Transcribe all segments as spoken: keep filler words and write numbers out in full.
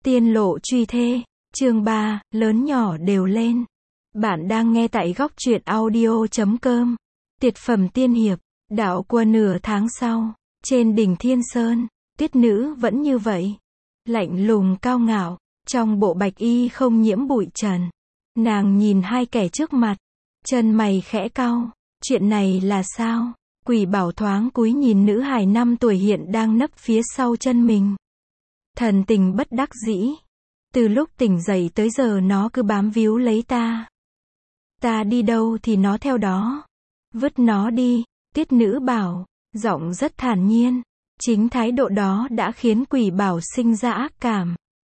Tiên lộ truy thê, chương ba, lớn nhỏ đều lên. Bạn đang nghe tại góc truyện audio chấm com. Tuyệt phẩm tiên hiệp, đạo qua nửa tháng sau, trên đỉnh Thiên Sơn, Tuyết nữ vẫn như vậy. Lạnh lùng cao ngạo, trong bộ bạch y không nhiễm bụi trần. Nàng nhìn hai kẻ trước mặt, chân mày khẽ cau, chuyện này là sao? Quỷ Bảo thoáng cúi nhìn nữ hài năm tuổi hiện đang nấp phía sau chân mình. Thần tình bất đắc dĩ. Từ lúc tỉnh dậy tới giờ nó cứ bám víu lấy ta. Ta đi đâu thì nó theo đó. Vứt nó đi, Tuyết nữ bảo, giọng rất thản nhiên. Chính thái độ đó đã khiến Quỷ Bảo sinh ra ác cảm.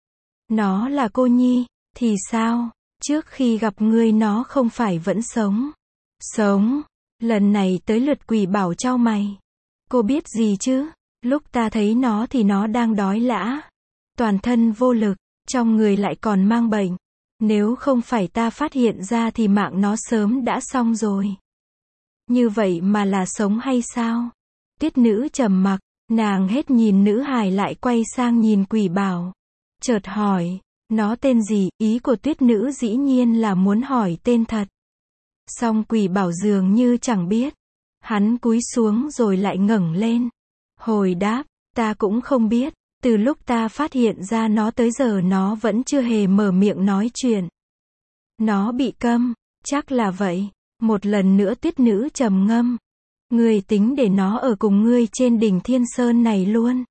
Nó là cô nhi, thì sao? Trước khi gặp ngươi nó không phải vẫn sống. Sống. Lần này tới lượt Quỷ Bảo chau mày. Cô biết gì chứ? Lúc ta thấy nó thì nó đang đói lã. Toàn thân vô lực, trong người lại còn mang bệnh. Nếu không phải ta phát hiện ra thì mạng nó sớm đã xong rồi. Như vậy mà là sống hay sao? Tuyết nữ trầm mặc, nàng hết nhìn nữ hài lại quay sang nhìn Quỷ Bảo. Chợt hỏi, nó tên gì? Ý của Tuyết nữ dĩ nhiên là muốn hỏi tên thật. Song Quỷ Bảo dường như chẳng biết. Hắn cúi xuống rồi lại ngẩng lên. Hồi đáp, ta cũng không biết. Từ lúc ta phát hiện ra nó tới giờ nó vẫn chưa hề mở miệng nói chuyện. Nó bị câm, chắc là vậy. Một lần nữa Tuyết nữ trầm ngâm. Ngươi tính để nó ở cùng ngươi trên đỉnh Thiên Sơn này luôn.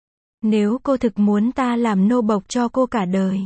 Nếu cô thực muốn ta làm nô bộc cho cô cả đời.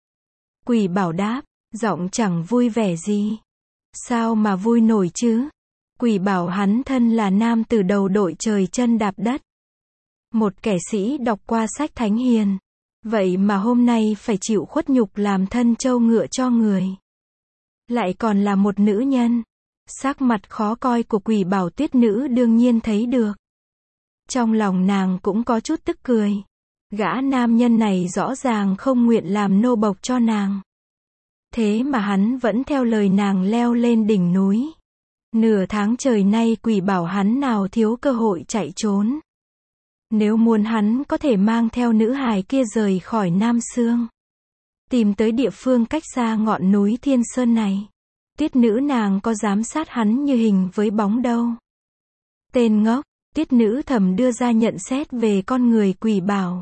Quỷ Bảo đáp, giọng chẳng vui vẻ gì. Sao mà vui nổi chứ? Quỷ Bảo hắn thân là nam tử đầu đội trời chân đạp đất. Một kẻ sĩ đọc qua sách thánh hiền. Vậy mà hôm nay phải chịu khuất nhục làm thân trâu ngựa cho người. Lại còn là một nữ nhân. Sắc mặt khó coi của Quỷ Bảo Tuyết nữ đương nhiên thấy được. Trong lòng nàng cũng có chút tức cười. Gã nam nhân này rõ ràng không nguyện làm nô bộc cho nàng. Thế mà hắn vẫn theo lời nàng leo lên đỉnh núi. Nửa tháng trời nay Quỷ Bảo hắn nào thiếu cơ hội chạy trốn. Nếu muốn hắn có thể mang theo nữ hài kia rời khỏi Nam Sương. Tìm tới địa phương cách xa ngọn núi Thiên Sơn này. Tuyết nữ nàng có dám sát hắn như hình với bóng đâu. Tên ngốc, Tuyết nữ thầm đưa ra nhận xét về con người Quỷ Bảo.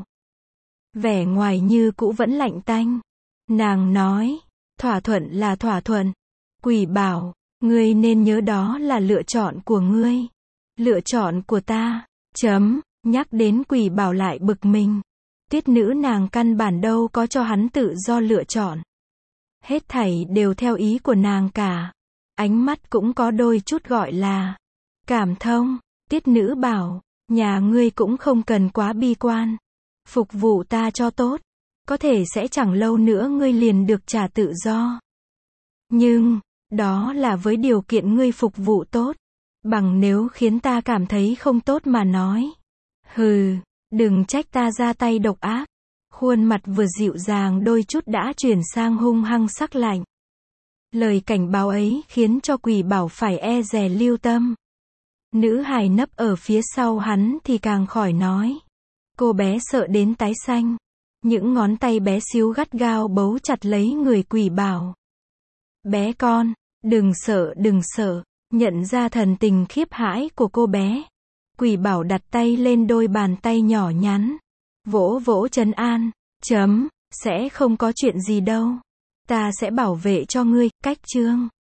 Vẻ ngoài như cũ vẫn lạnh tanh. Nàng nói, thỏa thuận là thỏa thuận. Quỷ Bảo, ngươi nên nhớ đó là lựa chọn của ngươi. Lựa chọn của ta, chấm. Nhắc đến Quỷ Bảo lại bực mình. Tuyết nữ nàng căn bản đâu có cho hắn tự do lựa chọn. Hết thảy đều theo ý của nàng cả. Ánh mắt cũng có đôi chút gọi là cảm thông. Tuyết nữ bảo, nhà ngươi cũng không cần quá bi quan. Phục vụ ta cho tốt. Có thể sẽ chẳng lâu nữa ngươi liền được trả tự do. Nhưng, đó là với điều kiện ngươi phục vụ tốt. Bằng nếu khiến ta cảm thấy không tốt mà nói. Hừ, đừng trách ta ra tay độc ác. Khuôn mặt vừa dịu dàng đôi chút đã chuyển sang hung hăng sắc lạnh. Lời cảnh báo ấy khiến cho Quỷ Bảo phải e dè lưu tâm. Nữ hài nấp ở phía sau hắn thì càng khỏi nói. Cô bé sợ đến tái xanh. Những ngón tay bé xíu gắt gao bấu chặt lấy người Quỷ Bảo. Bé con, đừng sợ đừng sợ. Nhận ra thần tình khiếp hãi của cô bé. Quỷ Bảo đặt tay lên đôi bàn tay nhỏ nhắn. Vỗ vỗ trấn an. Chấm, sẽ không có chuyện gì đâu. Ta sẽ bảo vệ cho ngươi, cách chương.